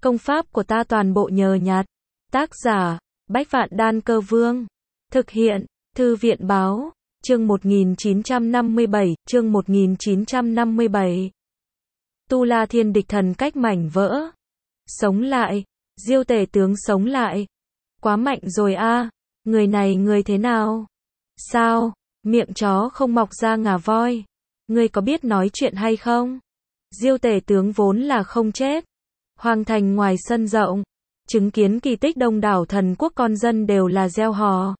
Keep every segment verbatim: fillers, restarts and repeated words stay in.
Công pháp của ta toàn bộ nhờ nhặt. Tác giả, Bách Vạn Đan Cơ Vương. Thực hiện, Thư viện Báo. Chương một nghìn chín trăm năm mươi bảy, chương một nghìn chín trăm năm mươi bảy. Tu La Thiên địch thần cách mảnh vỡ. Sống lại. Diêu Tể tướng sống lại. Quá mạnh rồi a, người này người thế nào? Sao, miệng chó không mọc ra ngà voi? Ngươi có biết nói chuyện hay không? Diêu Tể tướng vốn là không chết. Hoàng thành ngoài sân rộng, chứng kiến kỳ tích đông đảo thần quốc con dân đều là reo hò.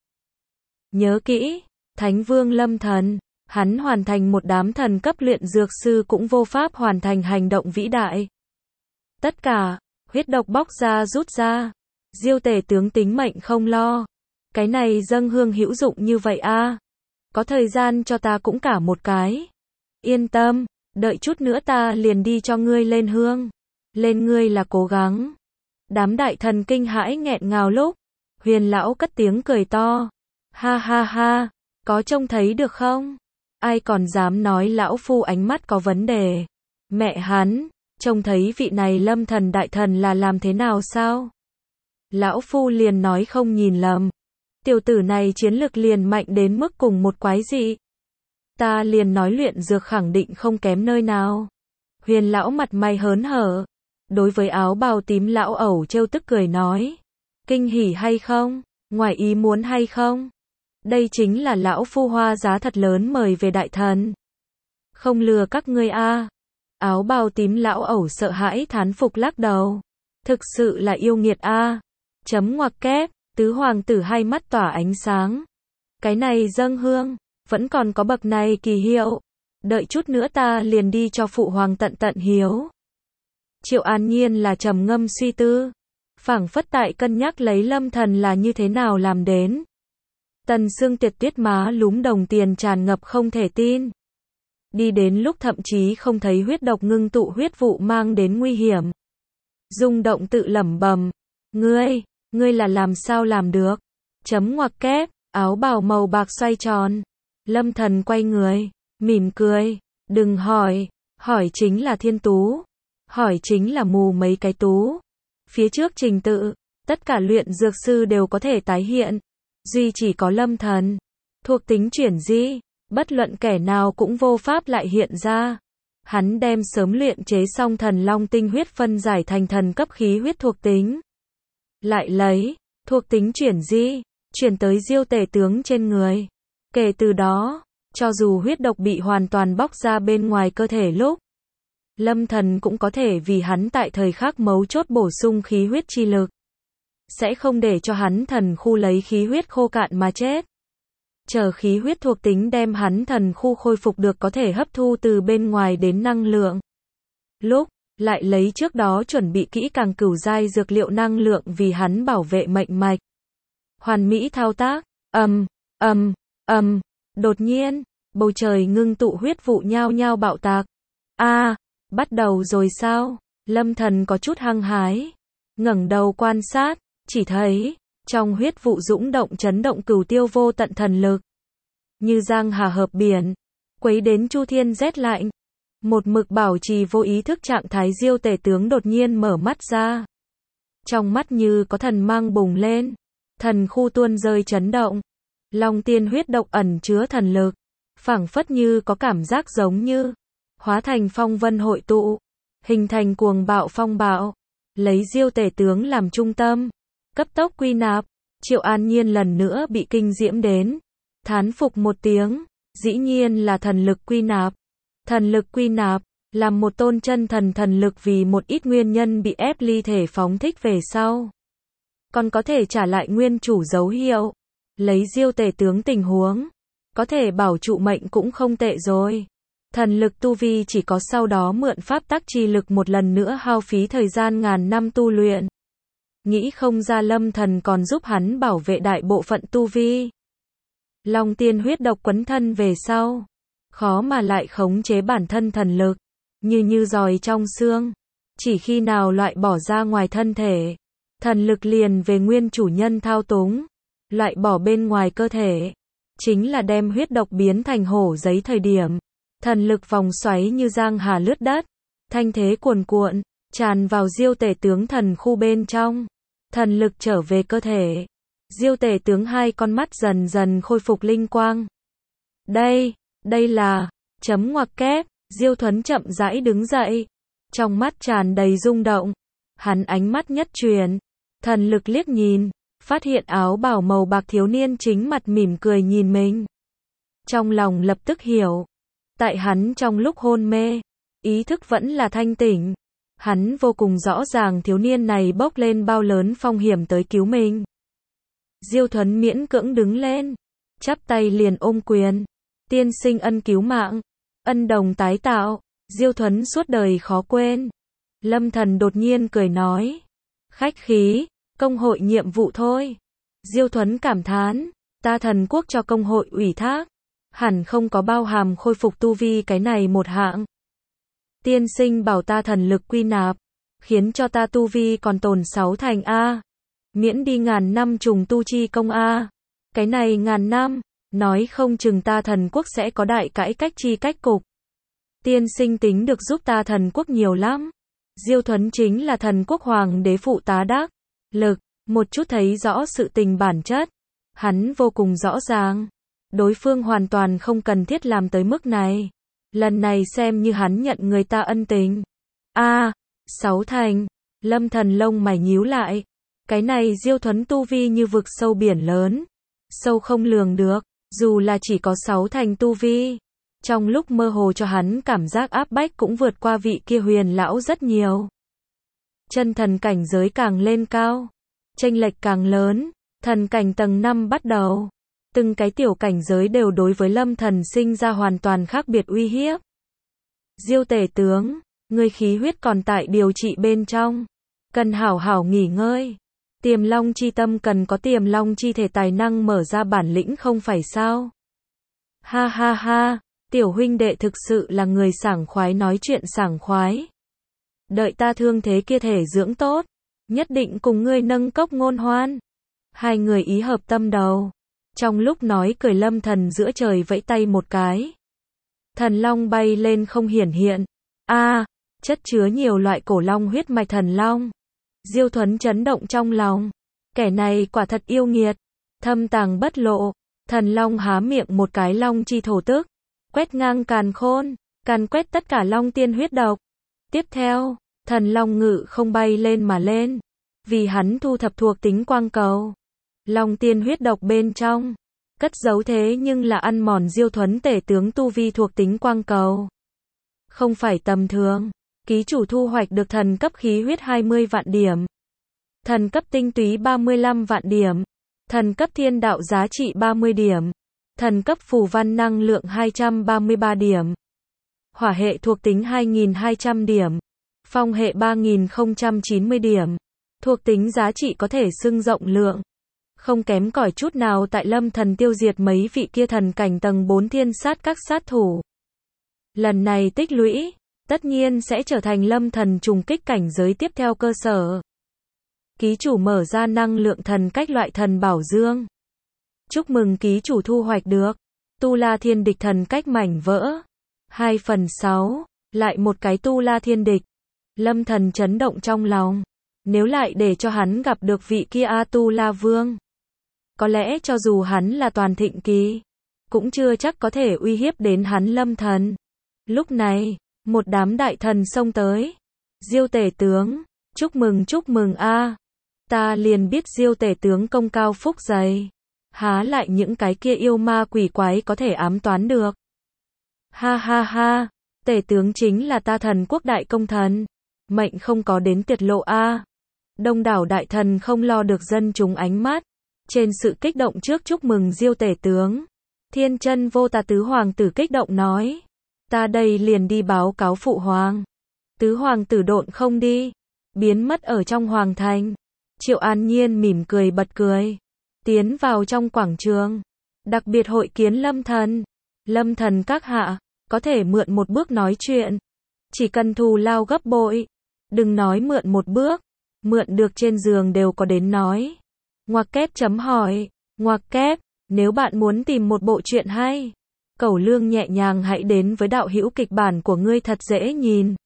Nhớ kỹ, Thánh Vương Lâm Thần, hắn hoàn thành một đám thần cấp luyện dược sư cũng vô pháp hoàn thành hành động vĩ đại. Tất cả, huyết độc bóc ra rút ra, Diêu Tể tướng tính mệnh không lo. Cái này dâng hương hữu dụng như vậy a, có thời gian cho ta cũng cả một cái. Yên tâm, đợi chút nữa ta liền đi cho ngươi lên hương. Lên ngươi là cố gắng. Đám đại thần kinh hãi nghẹn ngào lúc, Huyền lão cất tiếng cười to. Ha ha ha, có trông thấy được không? Ai còn dám nói lão phu ánh mắt có vấn đề? Mẹ hắn, trông thấy vị này Lâm Thần đại thần là làm thế nào sao? Lão phu liền nói không nhìn lầm. Tiểu tử này chiến lực liền mạnh đến mức cùng một quái dị. Ta liền nói luyện dược khẳng định không kém nơi nào. Huyền lão mặt mày hớn hở. Đối với áo bào tím lão ẩu trêu tức cười nói. Kinh hỉ hay không? Ngoài ý muốn hay không? Đây chính là lão phu hoa giá thật lớn mời về đại thần. Không lừa các ngươi a. Áo bào tím lão ẩu sợ hãi thán phục lắc đầu. Thực sự là yêu nghiệt a. Chấm ngoặc kép, tứ hoàng tử hai mắt tỏa ánh sáng. Cái này dâng hương, vẫn còn có bậc này kỳ hiệu. Đợi chút nữa ta liền đi cho phụ hoàng tận tận hiếu. Triệu An Nhiên là trầm ngâm suy tư, phảng phất tại cân nhắc lấy Lâm Thần là như thế nào làm đến. Tần Sương Tiệt tuyết má lúm đồng tiền tràn ngập không thể tin. Đi đến lúc thậm chí không thấy huyết độc ngưng tụ huyết vụ mang đến nguy hiểm. Rung động tự lẩm bẩm, ngươi, ngươi là làm sao làm được? Chấm ngoặc kép, áo bào màu bạc xoay tròn. Lâm Thần quay người, mỉm cười, đừng hỏi, hỏi chính là thiên tú. Hỏi chính là mù mấy cái tú. Phía trước trình tự, tất cả luyện dược sư đều có thể tái hiện. Duy chỉ có Lâm Thần. Thuộc tính chuyển di, bất luận kẻ nào cũng vô pháp lại hiện ra. Hắn đem sớm luyện chế xong thần long tinh huyết phân giải thành thần cấp khí huyết thuộc tính. Lại lấy, thuộc tính chuyển di, chuyển tới Diêu Tể tướng trên người. Kể từ đó, cho dù huyết độc bị hoàn toàn bóc ra bên ngoài cơ thể lúc, Lâm Thần cũng có thể vì hắn tại thời khắc mấu chốt bổ sung khí huyết chi lực. Sẽ không để cho hắn thần khu lấy khí huyết khô cạn mà chết. Chờ khí huyết thuộc tính đem hắn thần khu khôi phục được có thể hấp thu từ bên ngoài đến năng lượng. Lúc, lại lấy trước đó chuẩn bị kỹ càng cửu giai dược liệu năng lượng vì hắn bảo vệ mệnh mạch. Hoàn mỹ thao tác, ầm, ầm, ầm, đột nhiên, bầu trời ngưng tụ huyết vụ nhao nhao bạo tạc. A, bắt đầu rồi sao? Lâm Thần có chút hăng hái, ngẩng đầu quan sát, chỉ thấy trong huyết vụ dũng động chấn động cửu tiêu vô tận thần lực, như giang hà hợp biển, quấy đến chu thiên rét lạnh. Một mực bảo trì vô ý thức trạng thái Diêu Tể tướng đột nhiên mở mắt ra, trong mắt như có thần mang bùng lên, thần khu tuôn rơi chấn động, long tiên huyết độc ẩn chứa thần lực, phảng phất như có cảm giác giống như hóa thành phong vân hội tụ, hình thành cuồng bạo phong bạo, lấy Diêu Tể tướng làm trung tâm, cấp tốc quy nạp. Triệu An Nhiên lần nữa bị kinh diễm đến, thán phục một tiếng, dĩ nhiên là thần lực quy nạp. Thần lực quy nạp, làm một tôn chân thần thần lực vì một ít nguyên nhân bị ép ly thể phóng thích về sau. Còn có thể trả lại nguyên chủ dấu hiệu, lấy Diêu Tể tướng tình huống, có thể bảo trụ mệnh cũng không tệ rồi. Thần lực tu vi chỉ có sau đó mượn pháp tắc chi lực một lần nữa hao phí thời gian ngàn năm tu luyện. Nghĩ không ra Lâm Thần còn giúp hắn bảo vệ đại bộ phận tu vi. Long tiên huyết độc quấn thân về sau, khó mà lại khống chế bản thân thần lực, như như giòi trong xương. Chỉ khi nào loại bỏ ra ngoài thân thể, thần lực liền về nguyên chủ nhân thao túng, loại bỏ bên ngoài cơ thể. Chính là đem huyết độc biến thành hổ giấy thời điểm. Thần lực vòng xoáy như giang hà lướt đất, thanh thế cuồn cuộn, tràn vào diêu tể tướng thần khu bên trong. Thần lực trở về cơ thể. Diêu tể tướng hai con mắt dần dần khôi phục linh quang. Đây, đây là, chấm ngoặc kép, Diêu Thuấn chậm rãi đứng dậy. Trong mắt tràn đầy rung động. Hắn ánh mắt nhất truyền. Thần lực liếc nhìn, phát hiện áo bào màu bạc thiếu niên chính mặt mỉm cười nhìn mình. Trong lòng lập tức hiểu. Tại hắn trong lúc hôn mê, ý thức vẫn là thanh tỉnh. Hắn vô cùng rõ ràng thiếu niên này bốc lên bao lớn phong hiểm tới cứu mình. Diêu Thuấn miễn cưỡng đứng lên, chắp tay liền ôm quyền. Tiên sinh ân cứu mạng, ân đồng tái tạo, Diêu Thuấn suốt đời khó quên. Lâm Thần đột nhiên cười nói. Khách khí, công hội nhiệm vụ thôi. Diêu Thuấn cảm thán, ta thần quốc cho công hội ủy thác. Hẳn không có bao hàm khôi phục tu vi cái này một hạng. Tiên sinh bảo ta thần lực quy nạp, khiến cho ta tu vi còn tồn sáu thành A. Miễn đi ngàn năm trùng tu chi công A. Cái này ngàn năm, nói không chừng ta thần quốc sẽ có đại cải cách chi cách cục. Tiên sinh tính được giúp ta thần quốc nhiều lắm. Diêu Thuấn chính là thần quốc hoàng đế phụ tá đắc lực, một chút thấy rõ sự tình bản chất. Hắn vô cùng rõ ràng. Đối phương hoàn toàn không cần thiết làm tới mức này. Lần này xem như hắn nhận người ta ân tình. A, à, sáu thành. Lâm Thần lông mày nhíu lại. Cái này Diêu Thuấn tu vi như vực sâu biển lớn. Sâu không lường được. Dù là chỉ có sáu thành tu vi. Trong lúc mơ hồ cho hắn cảm giác áp bách cũng vượt qua vị kia huyền lão rất nhiều. Chân thần cảnh giới càng lên cao. Chênh lệch càng lớn. Thần cảnh tầng năm bắt đầu. Từng cái tiểu cảnh giới đều đối với Lâm Thần sinh ra hoàn toàn khác biệt uy hiếp. Diêu tể tướng, ngươi khí huyết còn tại điều trị bên trong. Cần hảo hảo nghỉ ngơi. Tiềm long chi tâm cần có tiềm long chi thể tài năng mở ra bản lĩnh không phải sao. Ha ha ha, tiểu huynh đệ thực sự là người sảng khoái nói chuyện sảng khoái. Đợi ta thương thế kia thể dưỡng tốt, nhất định cùng ngươi nâng cốc ngôn hoan. Hai người ý hợp tâm đầu. Trong lúc nói cười Lâm Thần giữa trời vẫy tay một cái. Thần long bay lên không hiển hiện. A, à, chất chứa nhiều loại cổ long huyết mạch thần long. Diêu Thuấn chấn động trong lòng. Kẻ này quả thật yêu nghiệt. Thâm tàng bất lộ. Thần long há miệng một cái long chi thổ tức. Quét ngang càn khôn. Càn quét tất cả long tiên huyết độc. Tiếp theo, thần long ngự không bay lên mà lên. Vì hắn thu thập thuộc tính quang cầu. Long tiên huyết độc bên trong, cất giấu thế nhưng là ăn mòn Diêu Thuấn tể tướng tu vi thuộc tính quang cầu. Không phải tầm thường, ký chủ thu hoạch được thần cấp khí huyết hai mươi vạn điểm, thần cấp tinh túy ba mươi lăm vạn điểm, thần cấp thiên đạo giá trị ba mươi điểm, thần cấp phù văn năng lượng hai trăm ba mươi ba điểm, hỏa hệ thuộc tính hai nghìn hai trăm điểm, phong hệ ba nghìn không trăm chín mươi điểm, thuộc tính giá trị có thể xưng rộng lượng. Không kém cỏi chút nào tại Lâm Thần tiêu diệt mấy vị kia thần cảnh tầng bốn thiên sát các sát thủ. Lần này tích lũy, tất nhiên sẽ trở thành Lâm Thần trùng kích cảnh giới tiếp theo cơ sở. Ký chủ mở ra năng lượng thần cách loại thần bảo dương. Chúc mừng ký chủ thu hoạch được Tu La Thiên Địch thần cách mảnh vỡ. hai phần sáu, lại một cái Tu La Thiên Địch. Lâm Thần chấn động trong lòng. Nếu lại để cho hắn gặp được vị kia A Tu La Vương, có lẽ cho dù hắn là toàn thịnh kỳ, cũng chưa chắc có thể uy hiếp đến hắn Lâm Thần. Lúc này, một đám đại thần xông tới. Diêu tể tướng, chúc mừng chúc mừng a. À. Ta liền biết Diêu tể tướng công cao phúc dày. Há lại những cái kia yêu ma quỷ quái có thể ám toán được. Ha ha ha, tể tướng chính là ta thần quốc đại công thần. Mệnh không có đến tiệt lộ a. À. Đông đảo đại thần không lo được dân chúng ánh mắt. Trên sự kích động trước chúc mừng Diêu tể tướng, Thiên Chân Vô Tà tứ hoàng tử kích động nói, ta đây liền đi báo cáo phụ hoàng. Tứ hoàng tử độn không đi, biến mất ở trong hoàng thành. Triệu An Nhiên mỉm cười bật cười, tiến vào trong quảng trường, đặc biệt hội kiến Lâm Thần. Lâm Thần các hạ, có thể mượn một bước nói chuyện, chỉ cần thù lao gấp bội, đừng nói mượn một bước, mượn được trên giường đều có đến nói. Ngoặc kép chấm hỏi, ngoặc kép, nếu bạn muốn tìm một bộ truyện hay, cẩu lương nhẹ nhàng hãy đến với đạo hữu kịch bản của ngươi thật dễ nhìn.